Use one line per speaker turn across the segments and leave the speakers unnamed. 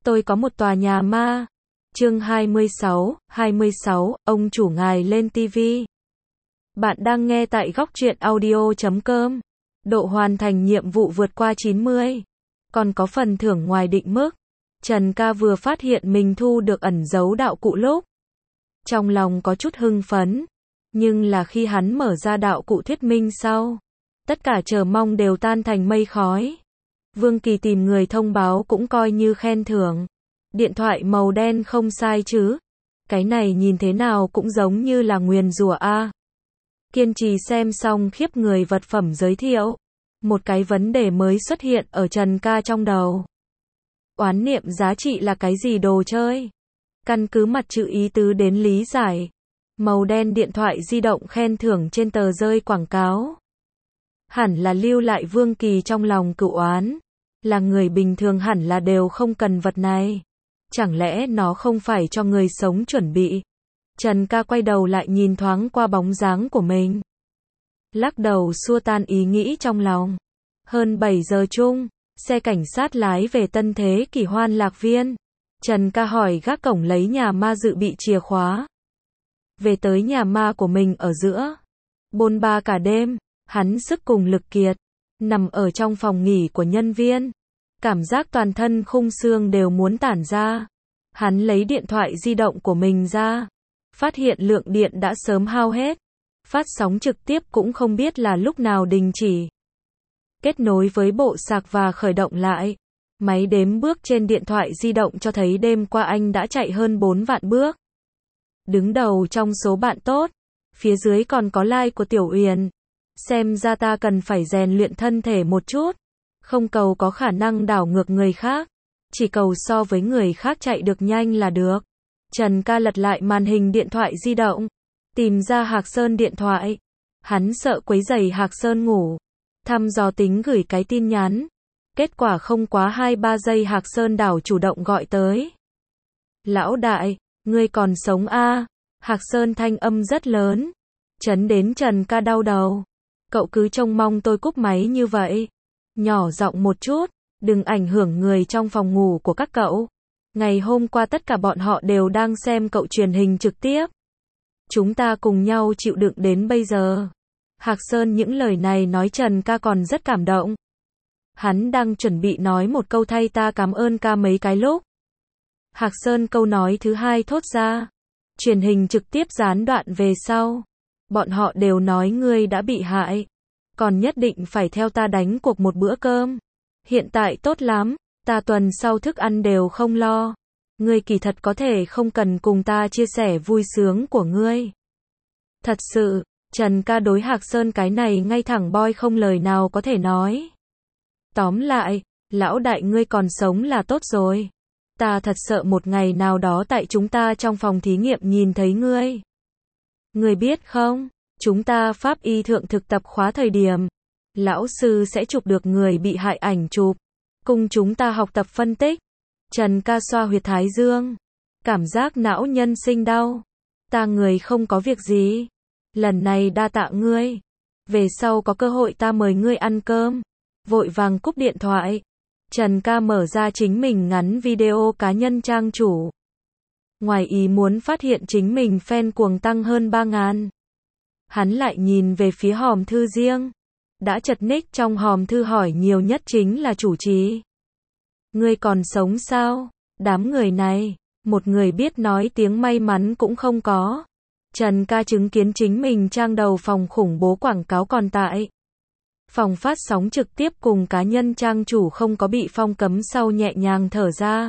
Tôi có một tòa nhà ma. Chương 26, ông chủ ngài lên TV. Bạn đang nghe tại góc truyện audio.com. Độ hoàn thành nhiệm vụ vượt qua 90. Còn có phần thưởng ngoài định mức. Trần Ca vừa phát hiện mình thu được ẩn dấu đạo cụ lúc. Trong lòng có chút hưng phấn. Nhưng là khi hắn mở ra đạo cụ thuyết minh sau. Tất cả chờ mong đều tan thành mây khói. Vương Kỳ tìm người thông báo cũng coi như khen thưởng. Điện thoại màu đen không sai chứ. Cái này nhìn thế nào cũng giống như là nguyền rủa a. Kiên trì xem xong khiếp người vật phẩm giới thiệu. Một cái vấn đề mới xuất hiện ở Trần Ca trong đầu. Oán niệm giá trị là cái gì đồ chơi? Căn cứ mặt chữ ý tứ đến lý giải. Màu đen điện thoại di động khen thưởng trên tờ rơi quảng cáo. Hẳn là lưu lại Vương Kỳ trong lòng cựu oán. Là người bình thường hẳn là đều không cần vật này. Chẳng lẽ nó không phải cho người sống chuẩn bị? Trần Ca quay đầu lại nhìn thoáng qua bóng dáng của mình. Lắc đầu xua tan ý nghĩ trong lòng. Hơn 7 giờ chung, xe cảnh sát lái về Tân Thế Kỷ Hoan Lạc Viên. Trần Ca hỏi gác cổng lấy nhà ma dự bị chìa khóa. Về tới nhà ma của mình ở giữa. Bôn ba cả đêm, hắn sức cùng lực kiệt. Nằm ở trong phòng nghỉ của nhân viên. Cảm giác toàn thân khung xương đều muốn tản ra. Hắn lấy điện thoại di động của mình ra. Phát hiện lượng điện đã sớm hao hết. Phát sóng trực tiếp cũng không biết là lúc nào đình chỉ. Kết nối với bộ sạc và khởi động lại. Máy đếm bước trên điện thoại di động cho thấy đêm qua anh đã chạy hơn 4 vạn bước. Đứng đầu trong số bạn tốt. Phía dưới còn có like của Tiểu Uyển. Xem ra ta cần phải rèn luyện thân thể một chút. Không cầu có khả năng đảo ngược người khác. Chỉ cầu so với người khác chạy được nhanh là được. Trần Ca lật lại màn hình điện thoại di động. Tìm ra Hạc Sơn điện thoại. Hắn sợ quấy rầy Hạc Sơn ngủ. Thăm dò tính gửi cái tin nhắn. Kết quả không quá 2-3 giây Hạc Sơn đảo chủ động gọi tới. Lão đại, ngươi còn sống a? Hạc Sơn thanh âm rất lớn. Chấn đến Trần Ca đau đầu. Cậu cứ trông mong tôi cúp máy như vậy. Nhỏ giọng một chút, đừng ảnh hưởng người trong phòng ngủ của các cậu. Ngày hôm qua tất cả bọn họ đều đang xem cậu truyền hình trực tiếp. Chúng ta cùng nhau chịu đựng đến bây giờ. Hạc Sơn những lời này nói Trần Ca còn rất cảm động. Hắn đang chuẩn bị nói một câu thay ta cảm ơn ca mấy cái lúc. Hạc Sơn câu nói thứ hai thốt ra. Truyền hình trực tiếp gián đoạn về sau. Bọn họ đều nói ngươi đã bị hại. Còn nhất định phải theo ta đánh cuộc một bữa cơm. Hiện tại tốt lắm, ta tuần sau thức ăn đều không lo. Ngươi kỳ thật có thể không cần cùng ta chia sẻ vui sướng của ngươi. Thật sự, Trần Ca đối Hạc Sơn cái này ngay thẳng boy không lời nào có thể nói. Tóm lại, lão đại ngươi còn sống là tốt rồi. Ta thật sợ một ngày nào đó tại chúng ta trong phòng thí nghiệm nhìn thấy ngươi. Ngươi biết không, chúng ta pháp y thượng thực tập khóa thời điểm. Lão sư sẽ chụp được người bị hại ảnh chụp. Cùng chúng ta học tập phân tích. Trần Ca xoa huyệt thái dương. Cảm giác não nhân sinh đau. Ta người không có việc gì. Lần này đa tạ ngươi. Về sau có cơ hội ta mời ngươi ăn cơm. Vội vàng cúp điện thoại. Trần Ca mở ra chính mình ngắn video cá nhân trang chủ. Ngoài ý muốn phát hiện chính mình fan cuồng tăng hơn 3.000. Hắn lại nhìn về phía hòm thư riêng. Đã chật nick trong hòm thư hỏi nhiều nhất chính là chủ trì. Ngươi còn sống sao? Đám người này, một người biết nói tiếng may mắn cũng không có. Trần Ca chứng kiến chính mình trang đầu phòng khủng bố quảng cáo còn tại. Phòng phát sóng trực tiếp cùng cá nhân trang chủ không có bị phong cấm sau nhẹ nhàng thở ra.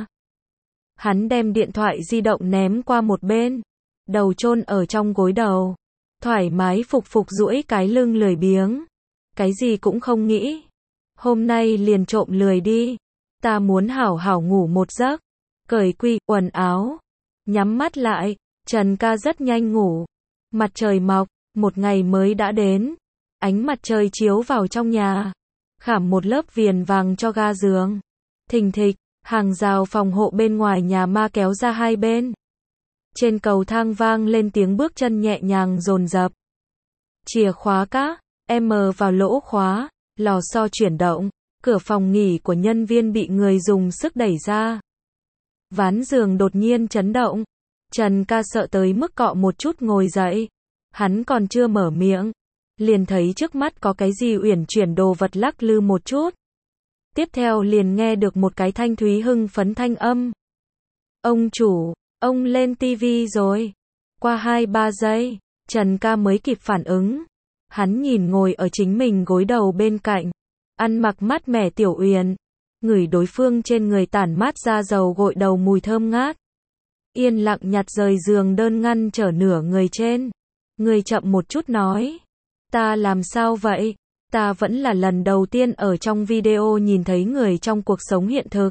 Hắn đem điện thoại di động ném qua một bên. Đầu chôn ở trong gối đầu. Thoải mái phục duỗi cái lưng lười biếng. Cái gì cũng không nghĩ. Hôm nay liền trộm lười đi. Ta muốn hảo hảo ngủ một giấc. Cởi quần áo. Nhắm mắt lại. Trần Ca rất nhanh ngủ. Mặt trời mọc. Một ngày mới đã đến. Ánh mặt trời chiếu vào trong nhà. Khảm một lớp viền vàng cho ga giường. Thình thịch. Hàng rào phòng hộ bên ngoài nhà ma kéo ra hai bên. Trên cầu thang vang lên tiếng bước chân nhẹ nhàng dồn dập. Chìa khóa cá. Vào lỗ khóa. Lò xo chuyển động. Cửa phòng nghỉ của nhân viên bị người dùng sức đẩy ra. Ván giường đột nhiên chấn động. Trần Ca sợ tới mức cọ một chút ngồi dậy. Hắn còn chưa mở miệng, liền thấy trước mắt có cái gì uyển chuyển đồ vật lắc lư một chút. Tiếp theo liền nghe được một cái thanh thúy hưng phấn thanh âm. Ông chủ, ông lên tivi rồi. Qua 2-3 giây, Trần Ca mới kịp phản ứng. Hắn nhìn ngồi ở chính mình gối đầu bên cạnh, ăn mặc mát mẻ Tiểu Uyển, ngửi đối phương trên người tản mát ra dầu gội đầu mùi thơm ngát. Yên lặng nhặt rời giường đơn ngăn trở nửa người trên. Người chậm một chút nói. Ta làm sao vậy? Ta vẫn là lần đầu tiên ở trong video nhìn thấy người trong cuộc sống hiện thực.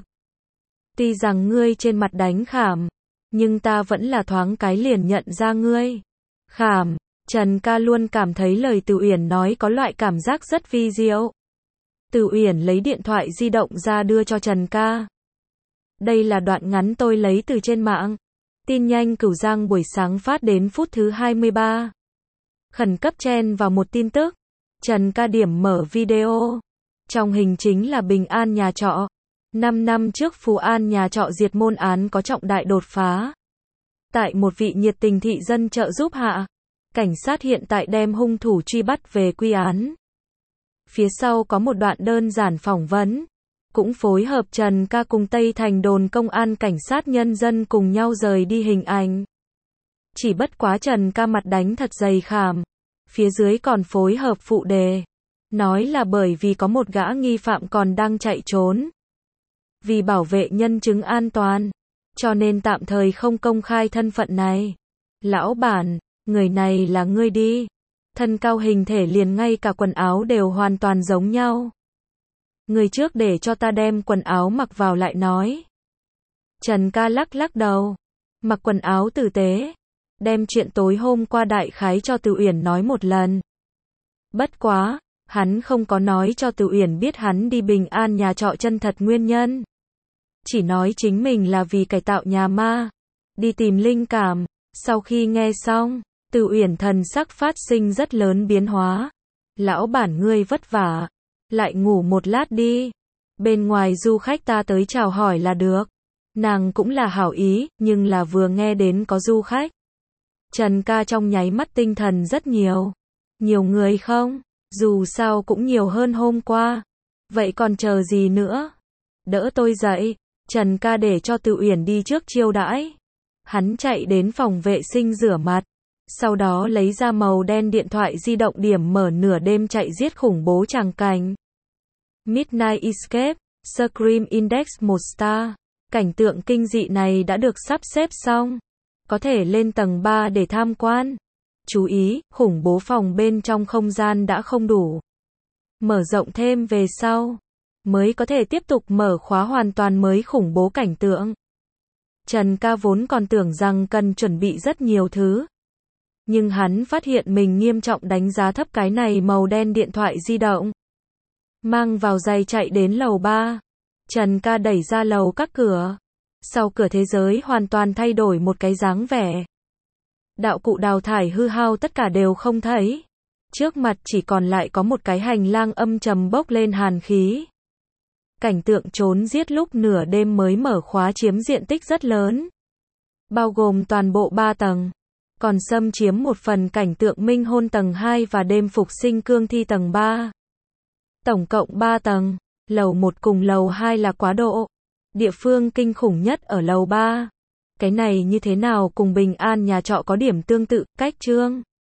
Tuy rằng ngươi trên mặt đánh khảm, nhưng ta vẫn là thoáng cái liền nhận ra ngươi. Khảm, Trần Ca luôn cảm thấy lời Từ Uyển nói có loại cảm giác rất vi diệu. Từ Uyển lấy điện thoại di động ra đưa cho Trần Ca. Đây là đoạn ngắn tôi lấy từ trên mạng. Tin nhanh Cửu Giang buổi sáng phát đến phút thứ 23. Khẩn cấp chen vào một tin tức. Trần Ca điểm mở video. Trong hình chính là Bình An nhà trọ. 5 năm trước Phú An nhà trọ diệt môn án có trọng đại đột phá. Tại một vị nhiệt tình thị dân trợ giúp hạ, cảnh sát hiện tại đem hung thủ truy bắt về quy án. Phía sau có một đoạn đơn giản phỏng vấn, cũng phối hợp Trần Ca cùng Tây Thành đồn công an cảnh sát nhân dân cùng nhau rời đi hình ảnh. Chỉ bất quá Trần Ca mặt đánh thật dày khảm, phía dưới còn phối hợp phụ đề, nói là bởi vì có một gã nghi phạm còn đang chạy trốn. Vì bảo vệ nhân chứng an toàn, cho nên tạm thời không công khai thân phận này. Lão bản, người này là ngươi đi. Thân cao hình thể liền ngay cả quần áo đều hoàn toàn giống nhau. Người trước để cho ta đem quần áo mặc vào lại nói. Trần Ca lắc lắc đầu, mặc quần áo tử tế, đem chuyện tối hôm qua đại khái cho Từ Uyển nói một lần. Bất quá, hắn không có nói cho Từ Uyển biết hắn đi Bình An nhà trọ chân thật nguyên nhân. Chỉ nói chính mình là vì cải tạo nhà ma, đi tìm linh cảm. Sau khi nghe xong, Từ Uyển thần sắc phát sinh rất lớn biến hóa. Lão bản ngươi vất vả, lại ngủ một lát đi. Bên ngoài du khách ta tới chào hỏi là được. Nàng cũng là hảo ý, nhưng là vừa nghe đến có du khách. Trần Ca trong nháy mắt tinh thần rất nhiều. Nhiều người không? Dù sao cũng nhiều hơn hôm qua. Vậy còn chờ gì nữa? Đỡ tôi dậy. Trần Ca để cho Từ Uyển đi trước chiêu đãi. Hắn chạy đến phòng vệ sinh rửa mặt. Sau đó lấy ra màu đen điện thoại di động điểm mở nửa đêm chạy giết khủng bố tràng cảnh. Midnight Escape, Scream Index 1 star. Cảnh tượng kinh dị này đã được sắp xếp xong. Có thể lên tầng 3 để tham quan. Chú ý, khủng bố phòng bên trong không gian đã không đủ. Mở rộng thêm về sau, mới có thể tiếp tục mở khóa hoàn toàn mới khủng bố cảnh tượng. Trần Ca vốn còn tưởng rằng cần chuẩn bị rất nhiều thứ. Nhưng hắn phát hiện mình nghiêm trọng đánh giá thấp cái này màu đen điện thoại di động. Mang vào giày chạy đến lầu 3. Trần Ca đẩy ra lầu các cửa. Sau cửa thế giới hoàn toàn thay đổi một cái dáng vẻ. Đạo cụ đào thải hư hao tất cả đều không thấy. Trước mặt chỉ còn lại có một cái hành lang âm trầm bốc lên hàn khí. Cảnh tượng trốn giết lúc nửa đêm mới mở khóa chiếm diện tích rất lớn. Bao gồm toàn bộ 3 tầng. Còn xâm chiếm một phần cảnh tượng minh hôn tầng 2 và đêm phục sinh cương thi tầng 3. Tổng cộng 3 tầng. Lầu 1 cùng lầu 2 là quá độ. Địa phương kinh khủng nhất ở lầu 3. Cái này như thế nào cùng Bình An nhà trọ có điểm tương tự, cách chương.